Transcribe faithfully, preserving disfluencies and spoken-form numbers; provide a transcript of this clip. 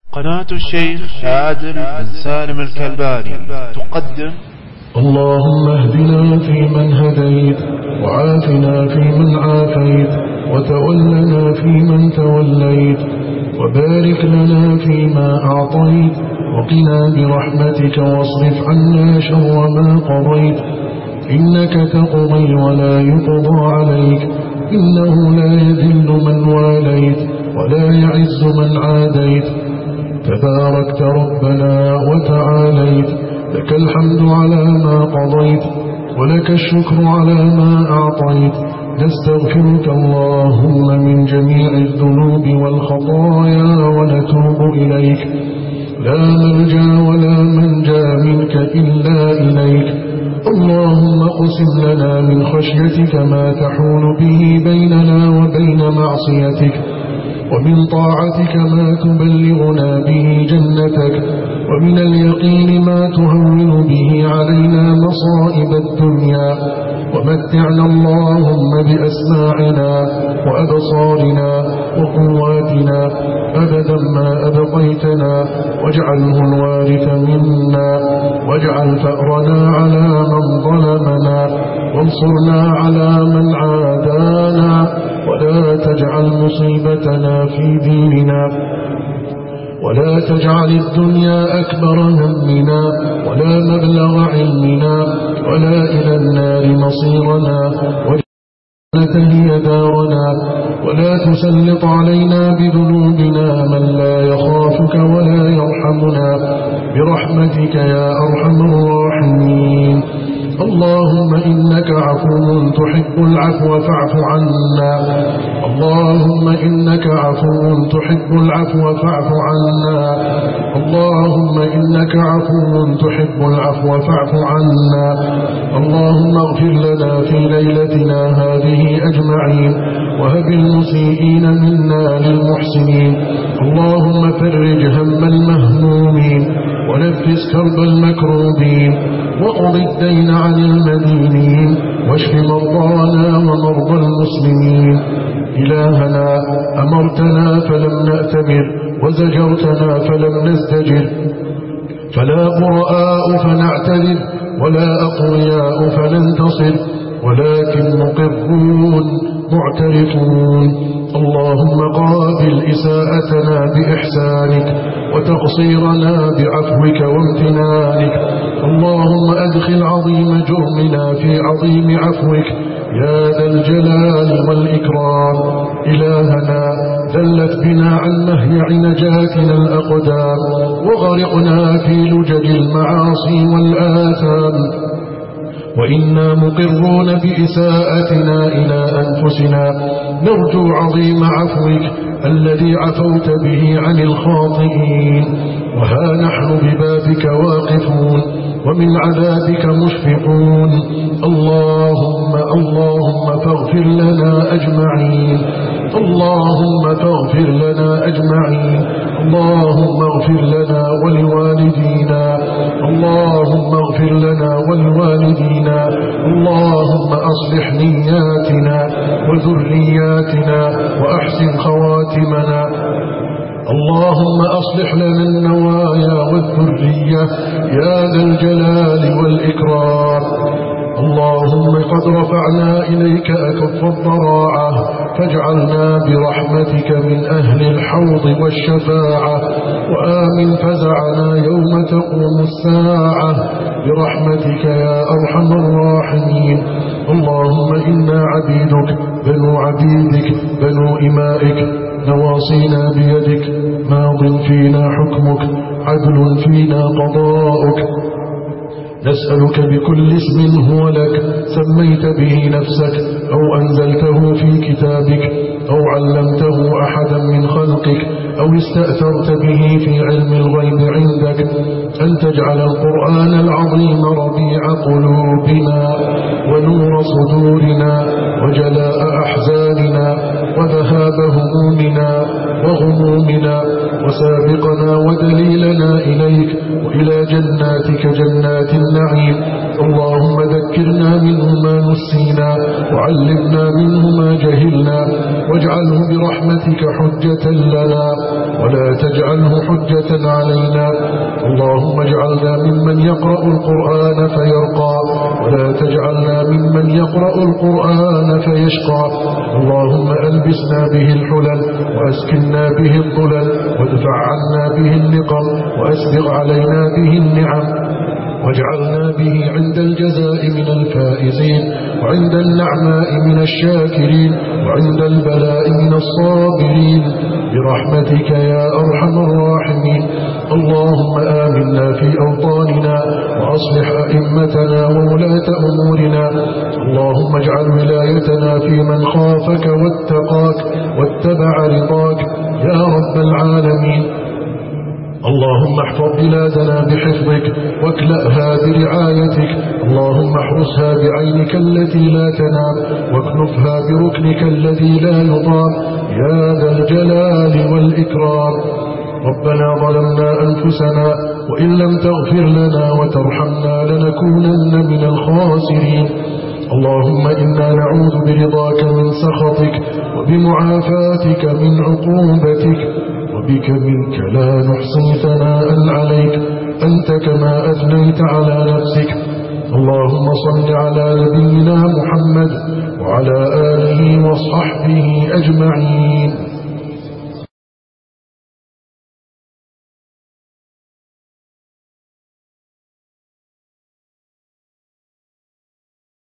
قناة الشيخ عادل بن سالم الكلباني تقدم. اللهم اهدنا فيمن هديت، وعافنا فيمن عافيت، وتولنا فيمن توليت، وبارك لنا فيما أعطيت، وقنا برحمتك واصرف عنا شر ما قضيت، إنك تقضي ولا يقضى عليك، إنه لا يذل من واليت ولا يعز من عاديت، تباركت ربنا وتعاليت، لك الحمد على ما قضيت، ولك الشكر على ما أعطيت، نستغفرك اللهم من جميع الذنوب والخطايا ونتوب إليك، لا ملجا ولا منجا منك إلا إليك. اللهم اقسم لنا من خشيتك ما تحول به بيننا وبين معصيتك، ومن طاعتك ما تبلغنا به جنتك، ومن اليقين ما تهون به علينا مصائب الدنيا، ومتعنا اللهم بأسماعنا وأبصارنا وقواتنا أبدا ما أبقيتنا، واجعله الوارث منا، واجعل ثأرنا على من ظلمنا، وانصرنا على من عادانا، ولا تجعل مصيبتنا في ديننا، ولا تجعل الدنيا أكبر همنا ولا مبلغ علمنا، ولا إلى النار مصيرنا، وجنة هي دارنا، ولا تسلط علينا بذنوبنا من لا يخافك ولا يرحمنا، برحمتك يا أرحم الراحمين. اللهم إنك عفو تحب العفو فاعف عنا، اللهم إنك عفو تحب العفو فاعف عنا، اللهم إنك عفو تحب العفو فاعف عنا. اللهم اغفر لنا في ليلتنا هذه أجمعين، وهب المسيئين منا للمحسنين. اللهم فرج هم المهمومين، ونفس كرب المكروبين، وقض الدين عن المدينين، واشف مرضانا ومرضى المسلمين. إلهنا أمرتنا فلم نأتمر، وزجرتنا فلم نزدجر، فلا قرآء فنعتذر، ولا أقوياء فننتصر، ولكن مقرون معترفون. اللهم قابل إساءتنا بإحسانك، وتقصيرنا بعفوك وامتنانك. اللهم أدخل عظيم جرمنا في عظيم عفوك يا ذا الجلال والإكرام. إلهنا ذلت بنا عن مهيع نجاتنا الأقدام، وغرقنا في لجج المعاصي والآثام، وإنا مقرون بإساءتنا إلى أنفسنا، نرجو عظيم عفوك الذي عفوت به عن الخاطئين، وها نحن ببابك واقفون، ومن عذابك مشفقون. اللهم اللهم فاغفر لنا أجمعين، اللهم فاغفر لنا أجمعين، اللهم اغفر لنا ولوالدينا، اللهم اغفر لنا ولوالدينا، اللهم أصلح نياتنا وذرياتنا وأحسن خواتمنا. اللهم أصلح لنا النوايا والذرية يا ذا الجلال والإكرام. اللهم قد رفعنا إليك أكف الضراعة، فاجعلنا برحمتك من أهل الحوض والشفاعة، وآمن فزعنا يوم تقوم الساعة، برحمتك يا أرحم الراحمين. اللهم إنا عبيدك بنو عبيدك بنو إمائك، نواصينا بيدك، ماض فينا حكمك، عدل فينا قضاؤك. نسألك بكل اسم هو لك سميت به نفسك، أو أنزلته في كتابك، أو علمته أحدا من خلقك، أو استأثرت به في علم الغيب عندك، أن تجعل القرآن العظيم ربيع قلوبنا، ونور صدورنا، وجلاء أحزاننا، وذهاب همومنا وغمومنا، وسابقنا ودليلنا إليك وإلى جناتك جنات النعيم. اللهم ذكرنا منه ما نسينا، وعلمنا منه ما جهلنا، واجعله برحمتك حجة لنا ولا تجعله حجة علينا. اللهم اجعلنا ممن يقرأ القرآن فيرقى، ولا تجعلنا ممن يقرأ القرآن فيشقى. اللهم ألبسنا به الحلل، وأسكننا به الظلل، وادفع عنا به النقم، وأسبغ علينا به النعم، واجعلنا به عند الجزاء من الفائزين، وعند النعماء من الشاكرين، وعند البلاء من الصابرين، برحمتك يا أرحم الراحمين. اللهم آمنا في أوطاننا، وأصلح أئمتنا وولاة أمورنا. اللهم اجعل ولايتنا في من خافك واتقاك واتبع رضاك يا رب العالمين. اللهم احفظ بلادنا بحفظك، واكلأها برعايتك. اللهم احرسها بعينك التي لا تنام، واكنفها بركنك الذي لا يضام يا ذا الجلال والإكرام. ربنا ظلمنا أنفسنا، وإن لم تغفر لنا وترحمنا لنكونن من الخاسرين. اللهم إنا نعوذ برضاك من سخطك، وبمعافاتك من عقوبتك، وبك منك لا نحصي ثناء عليك أنت كما أثنيت على نفسك. اللهم صل على نبينا محمد وعلى آله وصحبه أجمعين.